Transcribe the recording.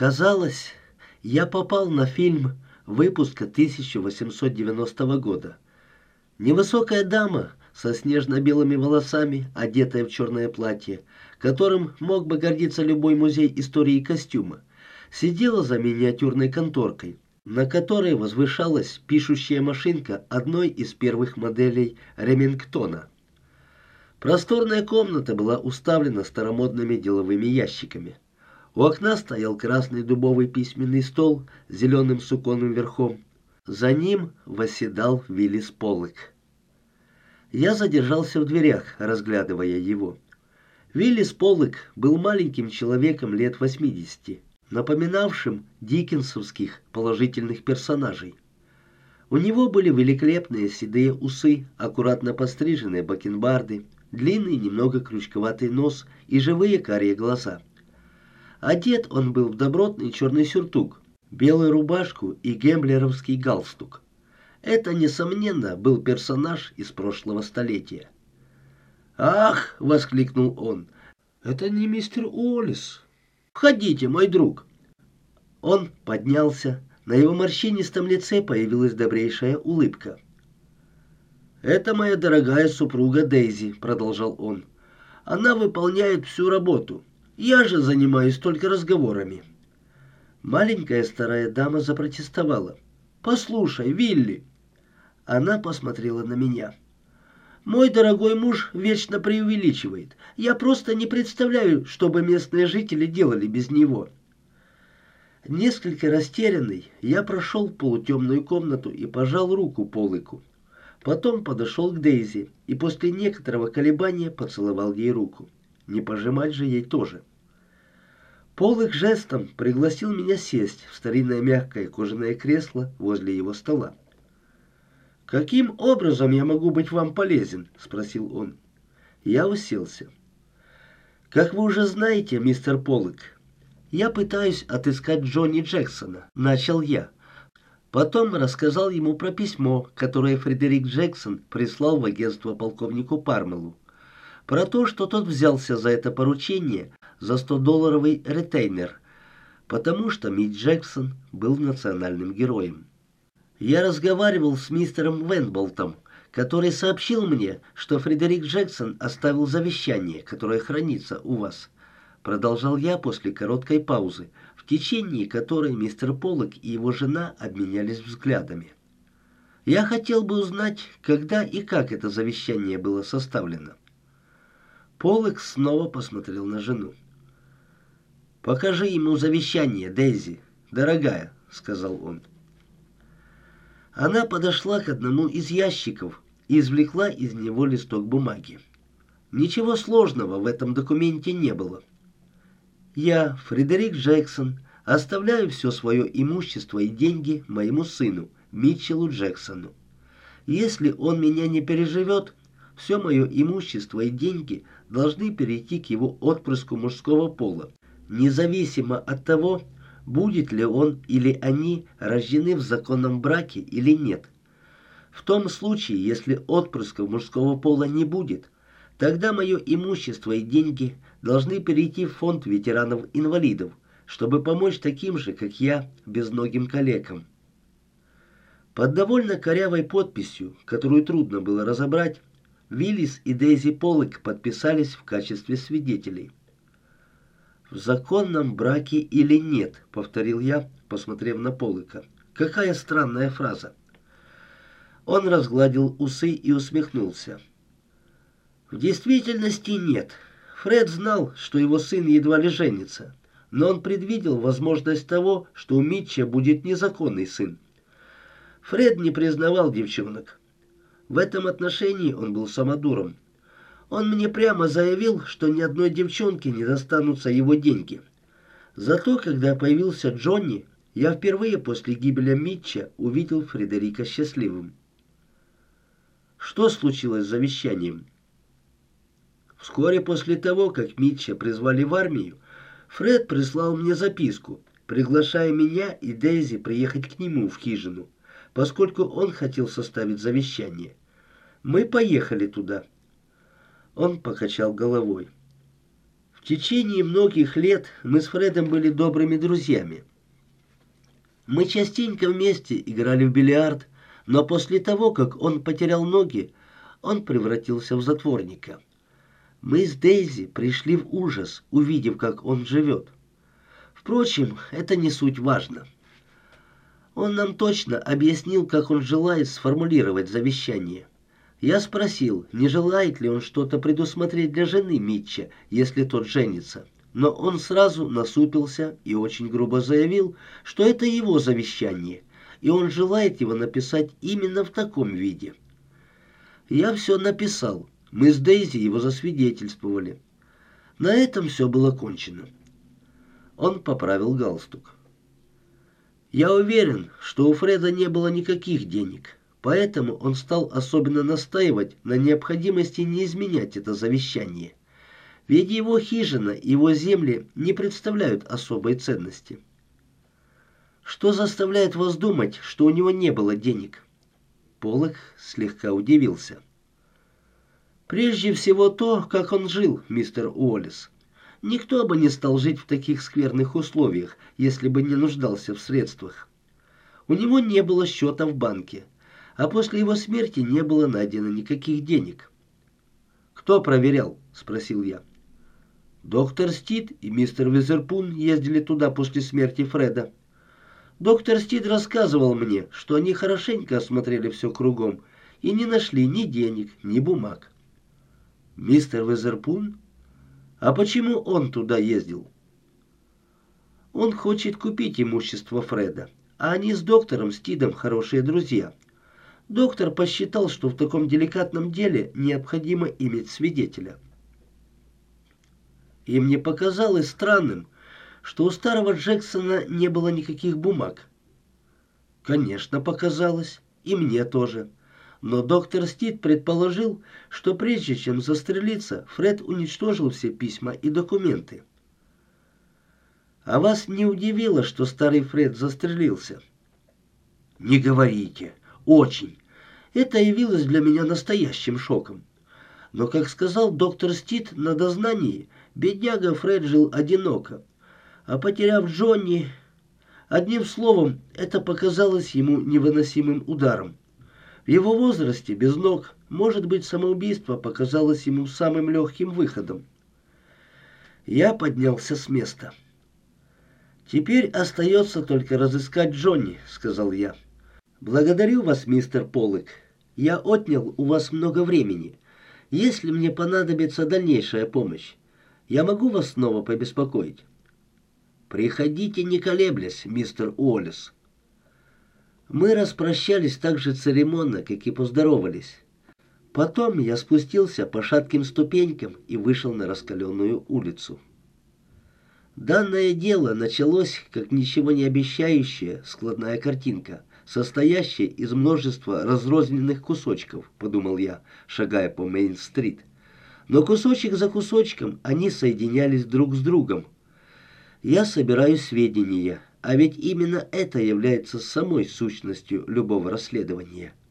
Казалось, я попал на фильм выпуска 1890 года. Невысокая дама со снежно-белыми волосами, одетая в черное платье, которым мог бы гордиться любой музей истории костюма, сидела за миниатюрной конторкой, на которой возвышалась пишущая машинка одной из первых моделей Ремингтона. Просторная комната была уставлена старомодными деловыми ящиками. У окна стоял красный дубовый письменный стол с зеленым суконным верхом. За ним восседал Виллис Поллок. Я задержался в дверях, разглядывая его. Виллис Поллок был маленьким человеком лет 80, напоминавшим диккенсовских положительных персонажей. У него были великолепные седые усы, аккуратно постриженные бакенбарды, длинный немного крючковатый нос и живые карие глаза. Одет он был в добротный черный сюртук, белую рубашку и гемблеровский галстук. Это, несомненно, был персонаж из прошлого столетия. «Ах!» — воскликнул он. «Это не мистер Уоллес. Входите, мой друг!» Он поднялся. На его морщинистом лице появилась добрейшая улыбка. «Это моя дорогая супруга Дейзи», — продолжал он. «Она выполняет всю работу. Я же занимаюсь только разговорами». Маленькая старая дама запротестовала. «Послушай, Вилли!» Она посмотрела на меня. «Мой дорогой муж вечно преувеличивает. Я просто не представляю, что бы местные жители делали без него». Несколько растерянный, я прошел в полутемную комнату и пожал руку Поллоку. Потом подошел к Дейзи и после некоторого колебания поцеловал ей руку. Не пожимать же ей тоже. Поллок жестом пригласил меня сесть в старинное мягкое кожаное кресло возле его стола. «Каким образом я могу быть вам полезен?» — спросил он. Я уселся. «Как вы уже знаете, мистер Поллок, я пытаюсь отыскать Джонни Джексона», — начал я. Потом рассказал ему про письмо, которое Фредерик Джексон прислал в агентство полковнику Пармелу. Про то, что тот взялся за это поручение за $100 ретейнер, потому что Митч Джексон был национальным героем. Я разговаривал с мистером Венболтом, который сообщил мне, что Фредерик Джексон оставил завещание, которое хранится у вас. Продолжал я после короткой паузы, в течение которой мистер Поллок и его жена обменялись взглядами. Я хотел бы узнать, когда и как это завещание было составлено. Поллок снова посмотрел на жену. «Покажи ему завещание, Дейзи, дорогая», — сказал он. Она подошла к одному из ящиков и извлекла из него листок бумаги. Ничего сложного в этом документе не было. «Я, Фредерик Джексон, оставляю все свое имущество и деньги моему сыну, Митчеллу Джексону. Если он меня не переживет, все мое имущество и деньги должны перейти к его отпрыску мужского пола, независимо от того, будет ли он или они рождены в законном браке или нет. В том случае, если отпрысков мужского пола не будет, тогда мое имущество и деньги должны перейти в фонд ветеранов-инвалидов, чтобы помочь таким же, как я, безногим калекам». Под довольно корявой подписью, которую трудно было разобрать, Виллис и Дейзи Поллок подписались в качестве свидетелей. «В законном браке или нет», — повторил я, посмотрев на Поллока. «Какая странная фраза». Он разгладил усы и усмехнулся. «В действительности нет. Фред знал, что его сын едва ли женится, но он предвидел возможность того, что у Митча будет незаконный сын. Фред не признавал девчонок. В этом отношении он был самодуром. Он мне прямо заявил, что ни одной девчонке не достанутся его деньги. Зато, когда появился Джонни, я впервые после гибели Митча увидел Фредерика счастливым». «Что случилось с завещанием?» «Вскоре после того, как Митча призвали в армию, Фред прислал мне записку, приглашая меня и Дейзи приехать к нему в хижину, поскольку он хотел составить завещание. Мы поехали туда». Он покачал головой. «В В течение многих лет мы с Фредом были добрыми друзьями. Мы частенько вместе играли в бильярд, но после того, как он потерял ноги, он превратился в затворника. Мы с Дейзи пришли в ужас, увидев, как он живет. Впрочем, это не суть важно. Он нам точно объяснил, как он желает сформулировать завещание. Я спросил, не желает ли он что-то предусмотреть для жены Митча, если тот женится. Но он сразу насупился и очень грубо заявил, что это его завещание, и он желает его написать именно в таком виде. Я все написал. Мы с Дейзи его засвидетельствовали. На этом все было кончено. Он поправил галстук. Я уверен, что у Фреда не было никаких денег, поэтому он стал особенно настаивать на необходимости не изменять это завещание. Ведь его хижина и его земли не представляют особой ценности. Что заставляет вас думать, что у него не было денег? Поллок слегка удивился. Прежде всего то, как он жил, мистер Уоллес. Никто бы не стал жить в таких скверных условиях, если бы не нуждался в средствах. У него не было счета в банке, а после его смерти не было найдено никаких денег. «Кто проверял?» – спросил я. Доктор Стид и мистер Визерпун ездили туда после смерти Фреда. Доктор Стид рассказывал мне, что они хорошенько осмотрели все кругом и не нашли ни денег, ни бумаг. «Мистер Визерпун? А почему он туда ездил?» «Он хочет купить имущество Фреда, а они с доктором Стидом хорошие друзья. Доктор посчитал, что в таком деликатном деле необходимо иметь свидетеля. И мне показалось странным, что у старого Джексона не было никаких бумаг. Конечно, показалось, и мне тоже. Но доктор Стид предположил, что прежде чем застрелиться, Фред уничтожил все письма и документы. А вас не удивило, что старый Фред застрелился? Не говорите. Очень. Это явилось для меня настоящим шоком. Но, как сказал доктор Стид на дознании, бедняга Фред жил одиноко. А потеряв Джонни... Одним словом, это показалось ему невыносимым ударом. В его возрасте, без ног, может быть, самоубийство показалось ему самым легким выходом. Я поднялся с места. «Теперь остается только разыскать Джонни», — сказал я. «Благодарю вас, мистер Поллок. Я отнял у вас много времени. Если мне понадобится дальнейшая помощь, я могу вас снова побеспокоить?» «Приходите, не колеблясь, мистер Уоллес». Мы распрощались так же церемонно, как и поздоровались. Потом я спустился по шатким ступенькам и вышел на раскаленную улицу. Данное дело началось, как ничего не обещающая складная картинка, состоящая из множества разрозненных кусочков, подумал я, шагая по Мейн-стрит. Но кусочек за кусочком они соединялись друг с другом. Я собираю сведения, а ведь именно это является самой сущностью любого расследования.